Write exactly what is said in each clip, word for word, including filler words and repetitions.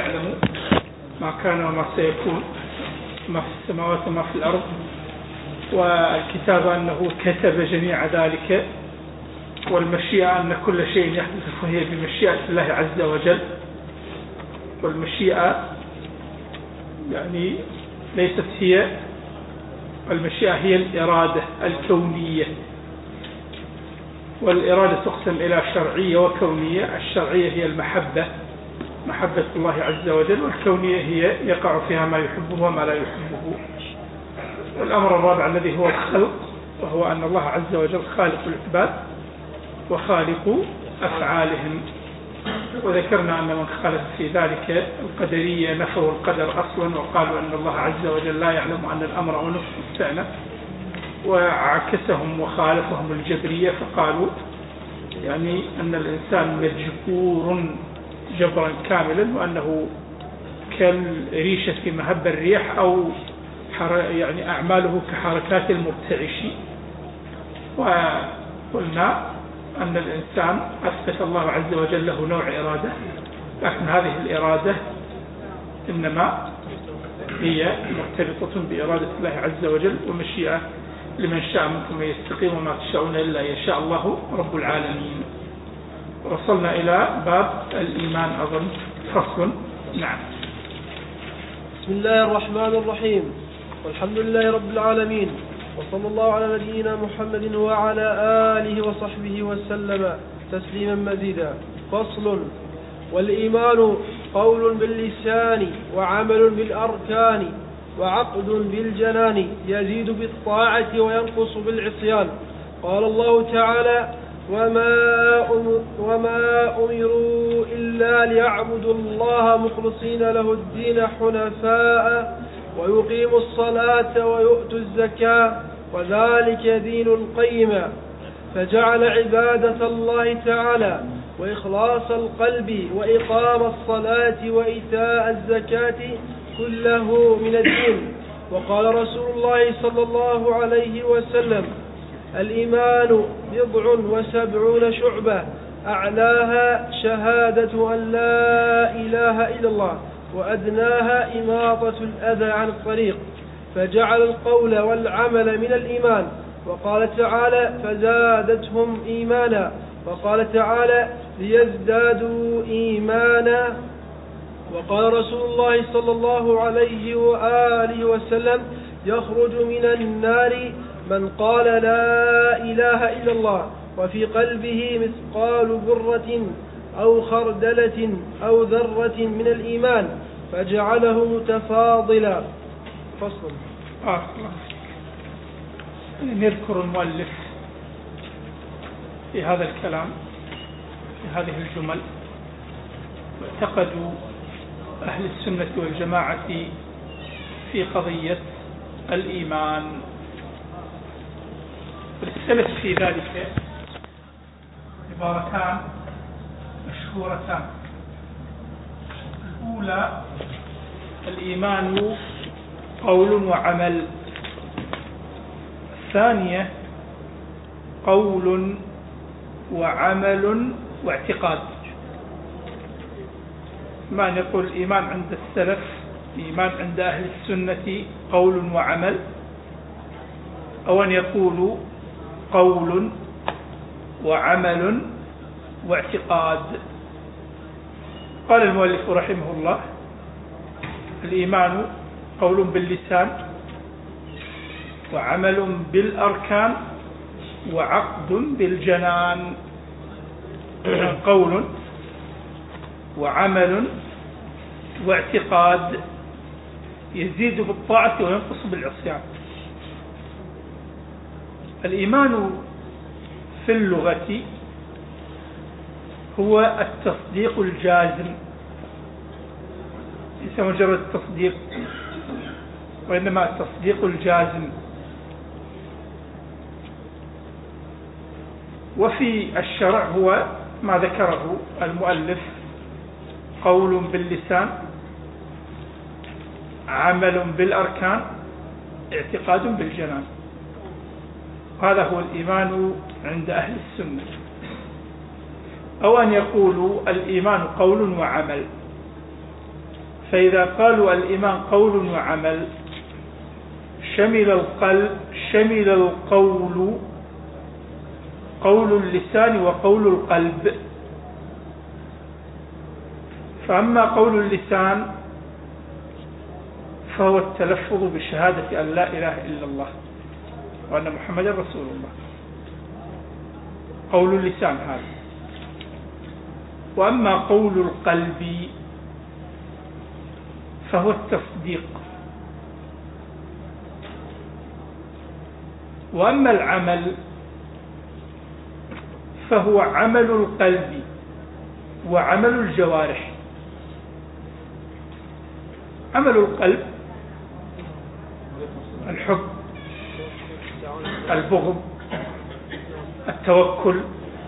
يعلم ما كان وما سيكون، ما في السماوات وما في الأرض، والكتاب أنه كتب جميع ذلك، والمشيئة أن كل شيء يحدث فهي بمشيئة الله عز وجل. والمشيئة يعني ليست هي المشيئة، هي الإرادة الكونية، والإرادة تقسم إلى شرعية وكونية. الشرعية هي المحبة، محبة الله عز وجل، والكونية هي يقع فيها ما يحبه وما لا يحبه. والأمر الرابع الذي هو الخلق، وهو أن الله عز وجل خالق العباد وخالق أفعالهم. وذكرنا أن من خالف في ذلك القدرية نفوا القدر أصلا، وقالوا أن الله عز وجل لا يعلم أن الأمر أنف مستأنف، وعكسهم وخالفهم الجبرية فقالوا يعني أن الإنسان مجبور جبرا كاملا، وأنه كالريشة في مهب الريح، أو يعني أعماله كحركات المرتعش. وقلنا أن الإنسان أثبت الله عز وجل له نوع إرادة، لكن هذه الإرادة إنما هي مرتبطة بإرادة الله عز وجل، ومشيئة لمن شاء منكم يستقيم، وما تشاءون إلا يشاء الله رب العالمين. وصلنا إلى باب الإيمان أظن فصل. نعم. بسم الله الرحمن الرحيم، والحمد لله رب العالمين، وصلى الله على نبينا محمد وعلى آله وصحبه وسلم تسليما مزيدا. فصل. والإيمان قول باللسان وعمل بالأركان وعقد بالجنان، يزيد بالطاعة وينقص بالعصيان. قال الله تعالى: وما, وما أمروا إلا ليعبدوا الله مخلصين له الدين حنفاء ويقيموا الصلاة ويؤتوا الزكاة وذلك دين القيم. فجعل عبادة الله تعالى وإخلاص القلب وإقام الصلاة وإيتاء الزكاة كله من الدين. وقال رسول الله صلى الله عليه وسلم: الإيمان بضع وسبعون شعبة، أعلاها شهادة أن لا إله إلا الله، وأدناها إماطة الأذى عن الطريق. فجعل القول والعمل من الإيمان. وقال تعالى: فزادتهم إيمانا. وقال تعالى: ليزدادوا إيمانا. وقال رسول الله صلى الله عليه وآله وسلم: يخرج من النار من قال لا إله إلا الله وفي قلبه مثقال ذرة أو خردلة أو ذرة من الإيمان، فجعله متفاضلا. فصل. آه. نذكر المؤلف في هذا الكلام في هذه الجمل. اعتقدوا أهل السنة والجماعة في قضية الإيمان. السلف في ذلك عبارتان مشهورتان. الأولى: الإيمان قول وعمل. الثانية: قول وعمل واعتقاد. ما نقول الإيمان عند السلف، الإيمان عند أهل السنة قول وعمل، أو أن يقولوا قول وعمل واعتقاد. قال المؤلف رحمه الله: الإيمان قول باللسان وعمل بالأركان وعقد بالجنان. قول وعمل واعتقاد يزيد بالطاعة وينقص بالعصيان. الإيمان في اللغة هو التصديق الجازم، ليس مجرد التصديق، وإنما التصديق الجازم. وفي الشرع هو ما ذكره المؤلف: قول باللسان، عمل بالأركان، اعتقاد بالجنان. هذا هو الإيمان عند أهل السنة. أو أن يقولوا الإيمان قول وعمل. فإذا قالوا الإيمان قول وعمل شمل القلب شمل القول قول اللسان وقول القلب. فأما قول اللسان فهو التلفظ بشهادة أن لا إله إلا الله وأن محمد رسول الله، قول اللسان هذا. وأما قول القلب فهو التصديق. وأما العمل فهو عمل القلب وعمل الجوارح. عمل القلب الحب، البغض، التوكل،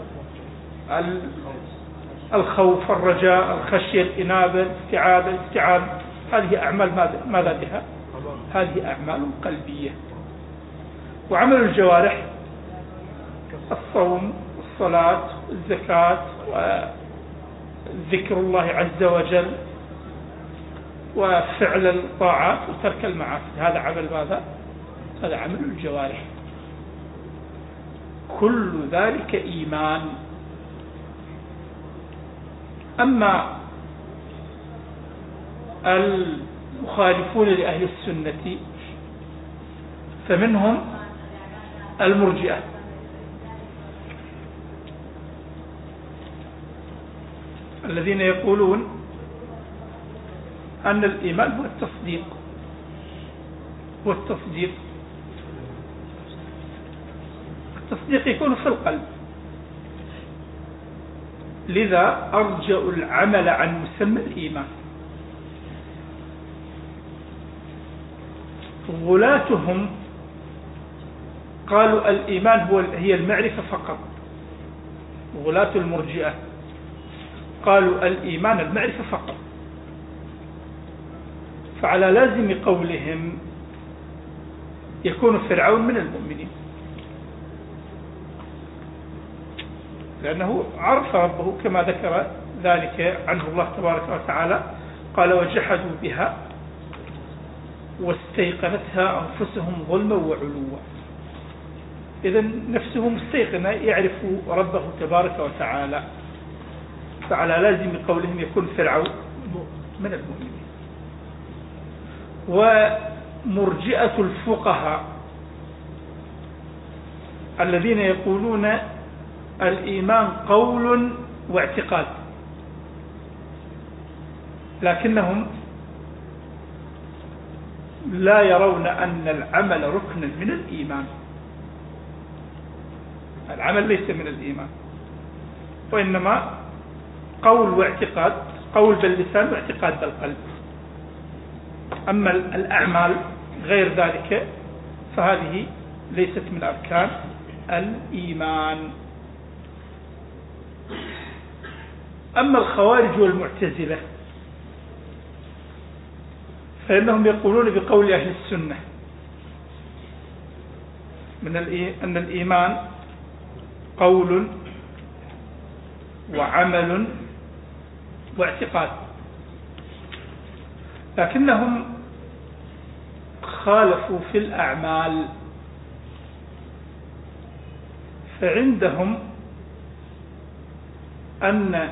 الخوف، الرجاء، الخشية، الإنابة، الاستعاذة، الاستعانة، هذه أعمال ماذا بها؟ هذه أعمال قلبية. وعمل الجوارح الصوم والصلاة والزكاة وذكر الله عز وجل وفعل الطاعات وترك المعاصي، هذا عمل ماذا؟ هذا عمل الجوارح. كل ذلك إيمان. أما المخالفون لأهل السنة فمنهم المرجئة، الذين يقولون أن الإيمان هو التصديق هو التصديق التصديق يكون في القلب، لذا أرجأوا العمل عن مسمى الإيمان. غلاتهم قالوا الإيمان هو هي المعرفة فقط. غلاة المرجئة قالوا الإيمان المعرفة فقط، فعلى لازم قولهم يكون فرعون من المؤمنين، لأنه عرف ربه كما ذكر ذلك عنه الله تبارك وتعالى، قال وجحدوا بها واستيقنتها أنفسهم ظلما وعلوا. إذن نفسه مستيقنة يعرف ربه تبارك وتعالى، فعلى لازم قولهم يكون فرعون من المؤمنين. ومرجئة الفقهاء الذين يقولون الإيمان قول واعتقاد، لكنهم لا يرون أن العمل ركن من الإيمان. العمل ليس من الإيمان، وإنما قول واعتقاد، قول باللسان واعتقاد بالقلب. أما الأعمال غير ذلك فهذه ليست من أركان الإيمان. أما الخوارج والمعتزلة فإنهم يقولون بقول أهل السنة من أن الإيمان قول وعمل واعتقاد، لكنهم خالفوا في الأعمال. فعندهم أن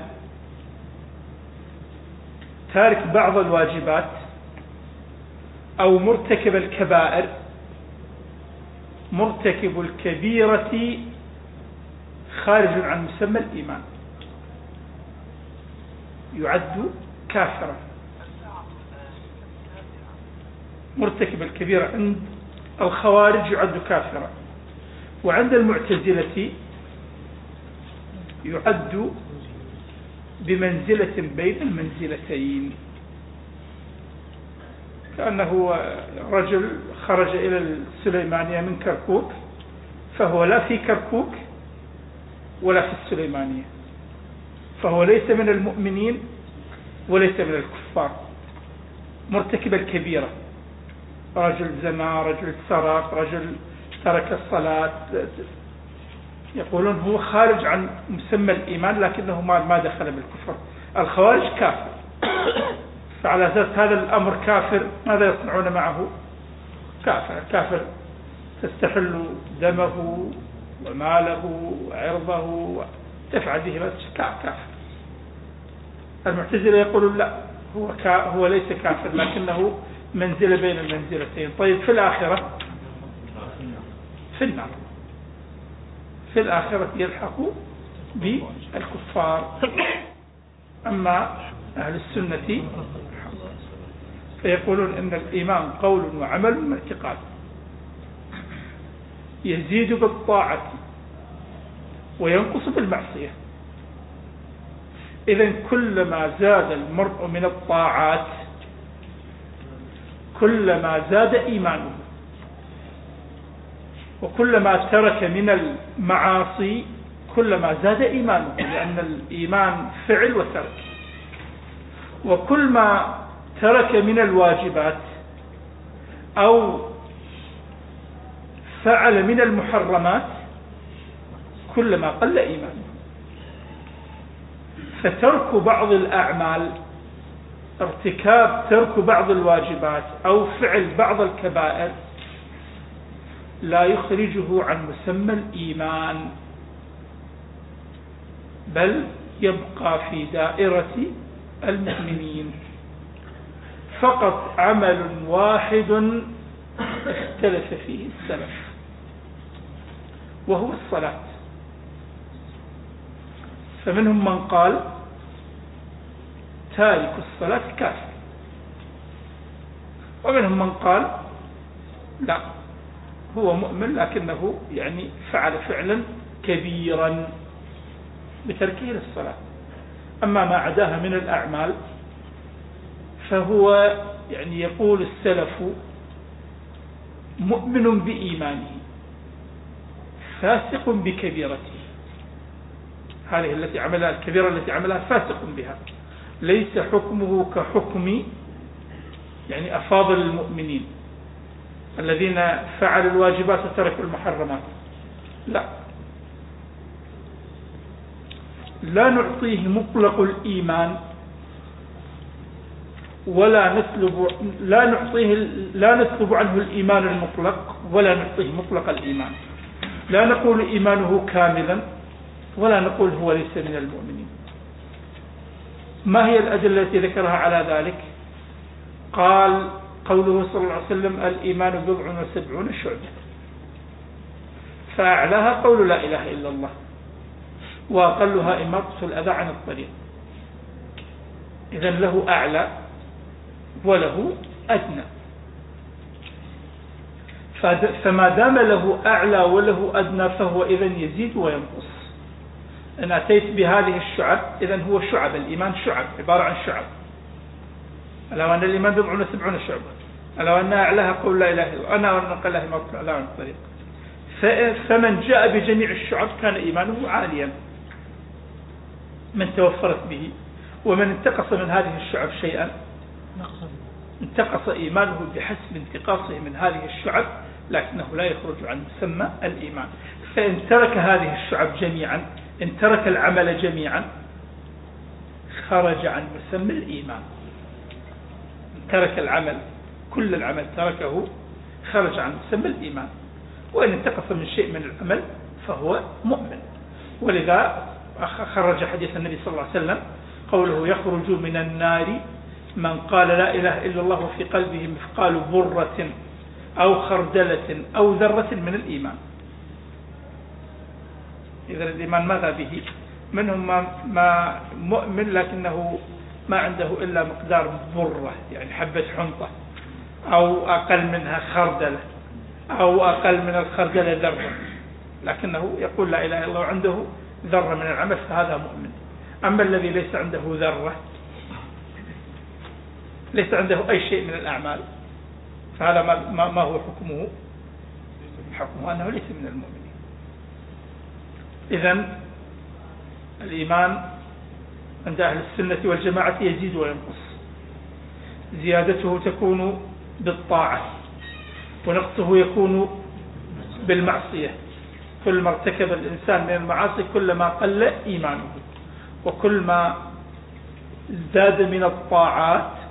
تارك بعض الواجبات أو مرتكب الكبائر مرتكب الكبيرة خارج عن مسمى الإيمان، يعد كافرا. مرتكب الكبيرة عند الخوارج يعد كافرا، وعند المعتزلة يعد بمنزلة بين المنزلتين، كأنه رجل خرج إلى السليمانية من كركوك، فهو لا في كركوك ولا في السليمانية، فهو ليس من المؤمنين وليس من الكفار. مرتكب الكبيرة، رجل زنا، رجل سرق، رجل ترك الصلاة، يقولون هو خارج عن مسمى الإيمان لكنه ما دخل بالكفر. الخوارج كافر، فعلى أساس هذا الأمر كافر، ماذا يصنعون معه؟ كافر. كافر تستحل دمه وماله وعرضه وتفعل به ما تشاء، كافر. المعتزلة يقولون لا، هو هو ليس كافر لكنه منزلة بين المنزلتين. طيب في الآخرة؟ في النار. في الآخرة يلحق بالكفار. أما أهل السنة فيقولون إن الإيمان قول وعمل واعتقاد، يزيد بالطاعة وينقص بالمعصية. إذن كلما زاد المرء من الطاعات كلما زاد إيمانه، وكلما ترك من المعاصي كلما زاد إيمانه، لأن الإيمان فعل وترك. وكل ما ترك من الواجبات أو فعل من المحرمات كلما قل إيمانه. فترك بعض الأعمال، ارتكاب ترك بعض الواجبات أو فعل بعض الكبائر لا يخرجه عن مسمى الإيمان، بل يبقى في دائرة المؤمنين. فقط عمل واحد اختلف فيه السلف وهو الصلاة. فمنهم من قال تارك الصلاة كافر، ومنهم من قال لا، هو مؤمن لكنه يعني فعل فعلا كبيرا بتركه للصلاة. أما ما عداها من الأعمال فهو يعني يقول السلف مؤمن بإيمانه فاسق بكبيرته. هذه التي عملها الكبيرة التي عملها فاسق بها، ليس حكمه كحكم يعني أفاضل المؤمنين الذين فعلوا الواجبات وتركوا المحرمات. لا، لا نعطيه مطلق الإيمان ولا نسلب لا نعطيه لا نسلب عنه الإيمان المطلق ولا نعطيه مطلق الإيمان. لا نقول إيمانه كاملا ولا نقول هو ليس من المؤمنين. ما هي الأدلة التي ذكرها على ذلك؟ قال قوله صلى الله عليه وسلم الإيمان بضع وسبعون شعبة، فأعلاها قول لا إله إلا الله، وأقلها إماطة الأذى عن الطريق. إذن له أعلى وله أدنى، فما دام له أعلى وله أدنى فهو إذن يزيد وينقص. إن أتيت بهذه الشعب إذن هو شعب الإيمان، شعب عبارة عن شعب. ألا وأن الإيمان بضع وسبعون شعبة، ألا وأن أعلاها قول لا إله إلا الله، أنا وأن أقلها إماطة الأذى عن الطريق. فمن جاء بجميع الشعب كان إيمانه عاليا من توفرت به، ومن انتقص من هذه الشعب شيئا انتقص إيمانه بحسب انتقاصه من هذه الشعب، لكنه لا يخرج عن مسمى الإيمان. فإن ترك هذه الشعب جميعا، إن ترك العمل جميعا، خرج عن مسمى الإيمان. إن ترك العمل كل العمل تركه خرج عن مسمى الإيمان، وإن انتقص من شيء من العمل فهو مؤمن. ولذا خرج حديث النبي صلى الله عليه وسلم قوله يخرج من النار من قال لا إله إلا الله في قلبه مثقال برة أو خردلة أو ذرة من الإيمان. إذا الإيمان ماذا به؟ منهم ما مؤمن لكنه ما عنده إلا مقدار برة، يعني حبة حنطة، أو أقل منها خردلة، أو أقل من الخردلة ذرة، لكنه يقول لا إله إلا الله وعنده ذرة من العمل، فهذا مؤمن. أما الذي ليس عنده ذرة، ليس عنده أي شيء من الأعمال، فهذا ما, ما هو حكمه؟ حكمه أنه ليس من المؤمنين. إذن الإيمان عند أهل السنة والجماعة يزيد وينقص. زيادته تكون بالطاعة، ونقصه يكون بالمعصية. كل ما ارتكب الإنسان من المعاصي كلما قل إيمانه، وكل ما زاد من الطاعات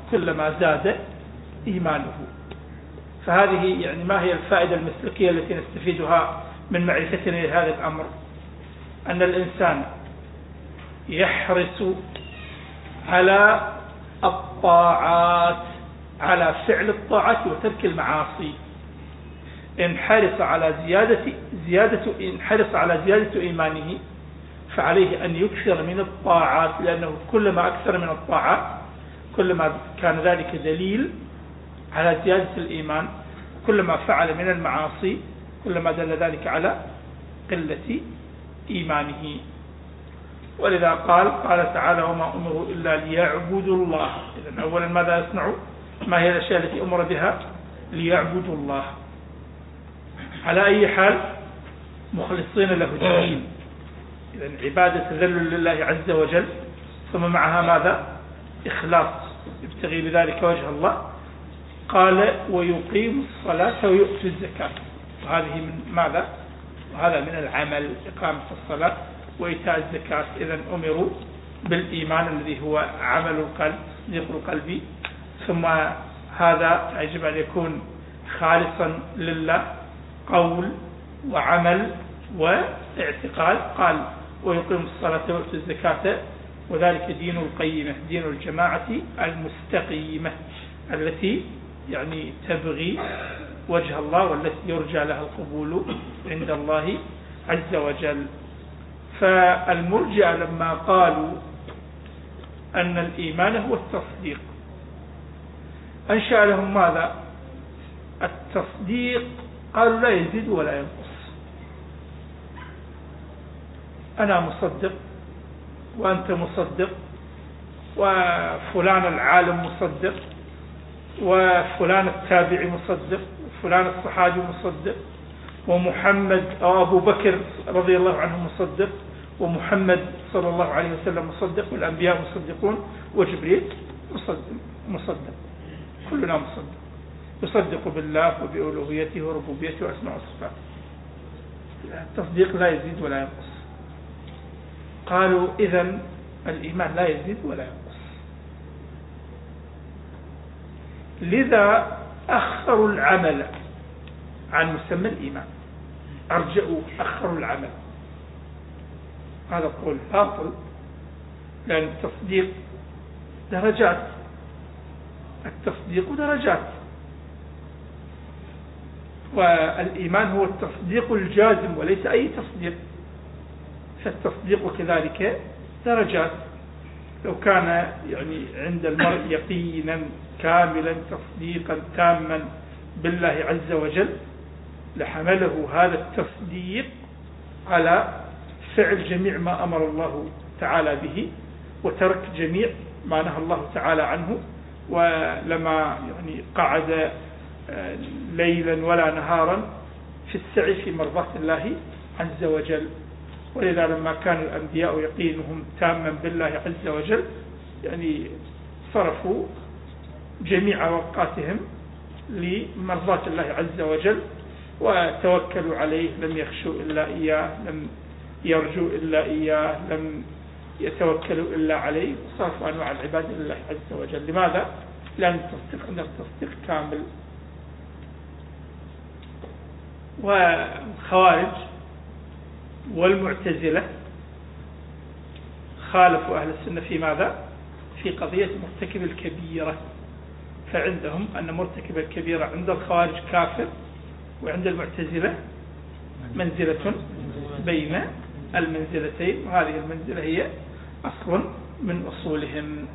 كلما زاد إيمانه. فهذه يعني ما هي الفائدة المسلكية التي نستفيدها من معرفتنا لهذا الأمر؟ أن الإنسان يحرص على الطاعات، على فعل الطاعات وترك المعاصي. إن حرص على زيادة زيادة إن حرص على زيادة إيمانه فعليه أن يكثر من الطاعات، لأنه كلما أكثر من الطاعات كلما كان ذلك دليل على زيادة الإيمان، كلما فعل من المعاصي كلما دل ذلك على قلة إيمانه. ولذا قال قال تعالى: وما أمروا إلا ليعبدوا الله. إذن أولا ماذا يصنعوا؟ ما هي الأشياء التي أمر بها؟ ليعبدوا الله. على أي حال؟ مخلصين له الدين. إذن عبادة تذلل لله عز وجل، ثم معها ماذا؟ إخلاص، يبتغي بذلك وجه الله. قال: ويقيم الصلاة ويؤتي الزكاة. وهذه من ماذا؟ وهذا من العمل، إقامة الصلاة وإيتاء الزكاة. إذن أمروا بالإيمان الذي هو عمل القلب، تصديق القلب، ثم هذا يجب أن يكون خالصا لله، قول وعمل واعتقاد. قال: ويقيم الصلاة ويؤتي الزكاة، وذلك دين القيمة، دين الجماعة المستقيمة التي يعني تبغي وجه الله والتي يرجى لها القبول عند الله عز وجل. فالمرجئة لما قالوا أن الإيمان هو التصديق أنشأ لهم ماذا؟ التصديق. قالوا لا يزيد ولا ينقص. أنا مصدق وأنت مصدق، وفلان العالم مصدق، وفلان التابعي مصدق، وفلان الصحابي مصدق، ومحمد أو أبو بكر رضي الله عنه مصدق، ومحمد صلى الله عليه وسلم مصدق، والأنبياء مصدقون، وجبريل مصدق, مصدق. كلنا مصدق، يصدق بالله وبألوهيته وربوبيته وأسماء وصفاته. التصديق لا يزيد ولا ينقص. قالوا إذن الإيمان لا يزيد ولا ينقص، لذا أخروا العمل عن مسمى الإيمان، أرجعوا أخروا العمل. هذا قول باطل، لأن التصديق درجات، التصديق درجات، والإيمان هو التصديق الجازم وليس أي تصديق. فالتصديق كذلك درجات. لو كان يعني عند المرء يقينا كاملا تصديقا تاما بالله عز وجل لحمله هذا التصديق على فعل جميع ما أمر الله تعالى به وترك جميع ما نهى الله تعالى عنه. ولما يعني قعد ليلا ولا نهارا في السعي في مرضاة الله عز وجل. ولذا لما كان الأنبياء يقينهم تاما بالله عز وجل يعني صرفوا جميع أوقاتهم لمرضاة الله عز وجل وتوكلوا عليه، لم يخشوا إلا إياه، لم يرجوا إلا إياه، لم يتوكلوا إلا عليه، صرفوا أنواع العبادة لله عز وجل. لماذا؟ لأن التصديق عندهم تصديق كامل. والخوارج والمعتزلة خالفوا أهل السنة في ماذا؟ في قضية مرتكب الكبيرة. فعندهم أن مرتكب الكبيرة عند الخوارج كافر، وعند المعتزلة منزلة بين المنزلتين، وهذه المنزلة هي أصل من أصولهم.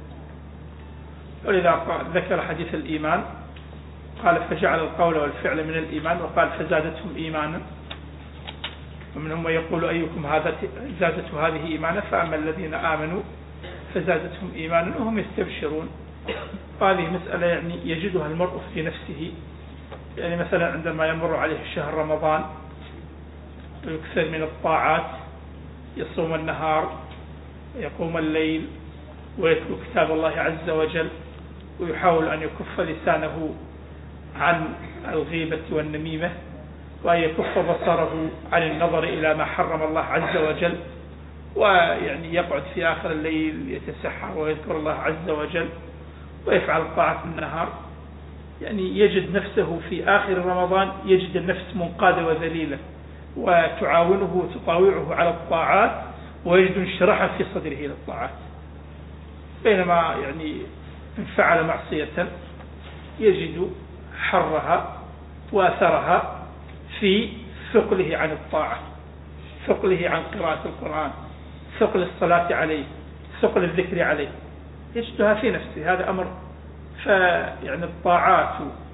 ولذا ذكر حديث الإيمان قال: فجعل القول والفعل من الإيمان، وقال: فزادتهم إيمانا. ومنهم من يقول: أيكم هذا زادته هذه إيمانا؟ فأما الذين آمنوا فزادتهم إيمانا وهم يستبشرون. وهذه مسألة يعني يجدها المرء في نفسه. يعني مثلا عندما يمر عليه شهر رمضان ويكثر من الطاعات، يصوم النهار ويقوم الليل ويتلو كتاب الله عز وجل، ويحاول أن يكف لسانه عن الغيبة والنميمة، وأن يكف بصره عن النظر إلى ما حرم الله عز وجل، ويعني يقعد في آخر الليل يتسحر ويذكر الله عز وجل، ويفعل الطاعة في النهار، يعني يجد نفسه في آخر رمضان يجد النفس منقادة وذليلة، وتعاونه وتطاوعه على الطاعات، ويجد انشراحا في صدره للطاعات. بينما يعني إن فعل معصية يجد حرها وأثرها في ثقله عن الطاعة، ثقله عن قراءة القرآن، ثقل الصلاة عليه، ثقل الذكر عليه، يجدها في نفسه. هذا أمر. فيعني الطاعات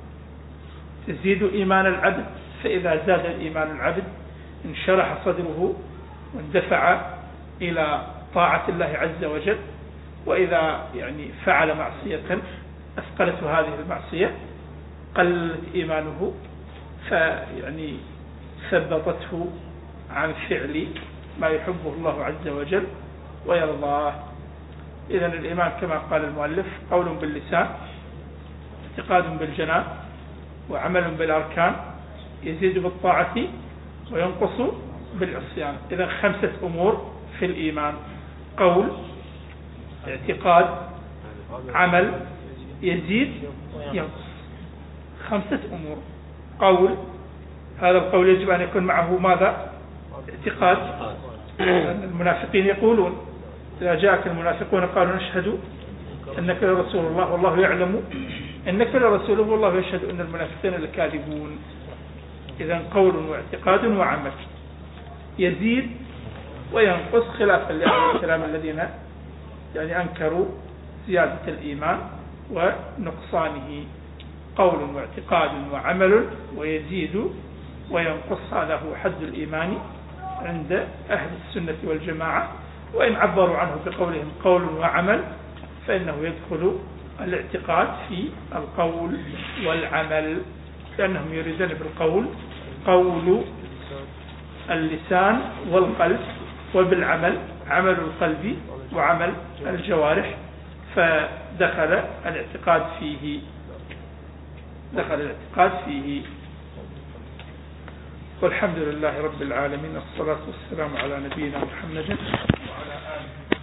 تزيد إيمان العبد، فإذا زاد الإيمان العبد انشرح صدره واندفع إلى طاعة الله عز وجل. وإذا يعني فعل معصية أثقلته هذه المعصية قلت إيمانه، فيعني ثبطته عن فعل ما يحبه الله عز وجل ويرضاه. إذن الإيمان كما قال المؤلف قول باللسان، اعتقاد بالجنان، وعمل بالأركان، يزيد بالطاعة وينقص بالعصيان. إذن خمسة أمور في الإيمان: قول، اعتقاد، عمل، يزيد، ينقص. خمسة أمور. قول، هذا القول يجب أن يكون معه ماذا؟ اعتقاد. المنافقين يقولون إذا جاءك المنافقون قالوا نشهد أنك لرسول الله والله يعلم أنك لرسوله والله يشهد أن المنافقين لكاذبون. إذن قول واعتقاد وعمل، يزيد وينقص، خلافا لأهل الكلام الذين يعني أنكروا زيادة الإيمان ونقصانه. قول واعتقاد وعمل ويزيد وينقص، هذا هو حد الإيمان عند أهل السنة والجماعة. وإن عبروا عنه بقولهم قول وعمل فإنه يدخل الاعتقاد في القول والعمل، لأنهم يريدون بالقول قول اللسان والقلب، وبالعمل عمل القلب وعمل الجوارح، فدخل الاعتقاد فيه دخل الاعتقاد فيه والحمد لله رب العالمين، والصلاة والسلام على نبينا محمد وعلى آله.